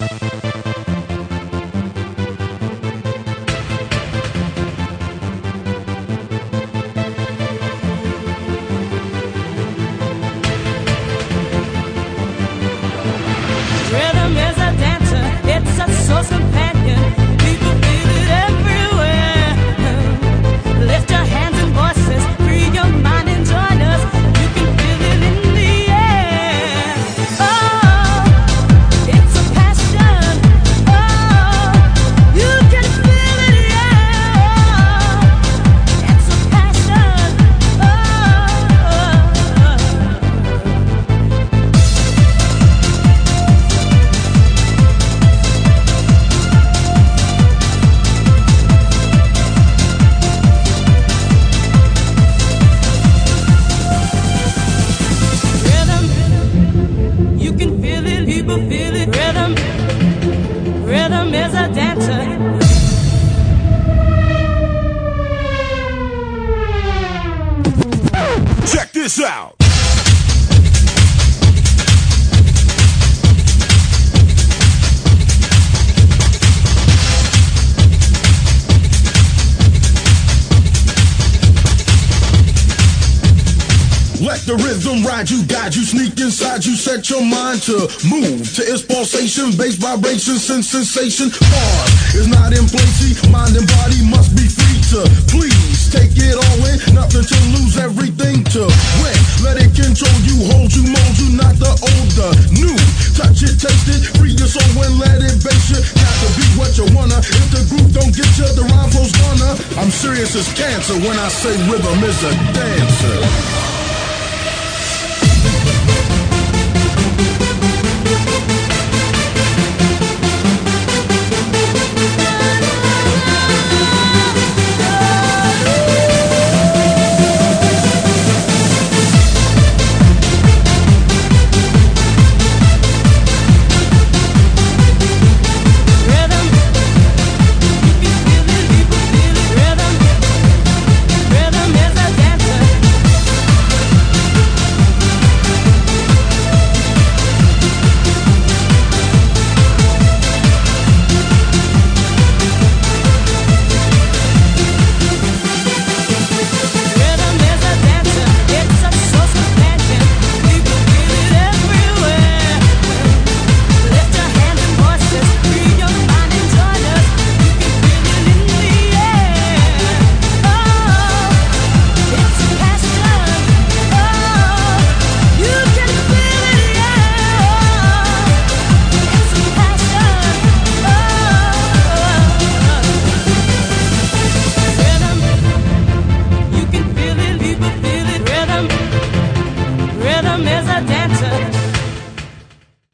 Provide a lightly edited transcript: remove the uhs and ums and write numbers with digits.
Rhythm is a dancer, it's a source companion. People feel it everywhere. Lift your hands and voices, free your mind and join us. You can feel it in the air. Oh, it's a passion. Oh, you can feel it, yeah. It's a passion. You can feel it, people feel it. Rhythm is a dancer. Check this out. Let the rhythm ride you, guide you, sneak inside you, set your mind to move to its pulsation, bass vibration, sensation. Heart is not in place, mind and body must be free to please take it all in, nothing to lose, everything to win. Let it control you, hold you, mold you, not the old, the new. Touch it, taste it, free your soul and let it base you. Got to be what you wanna. If the groove don't get you, the rhyme flow's gonna. I'm serious as cancer when I say rhythm is a dancer.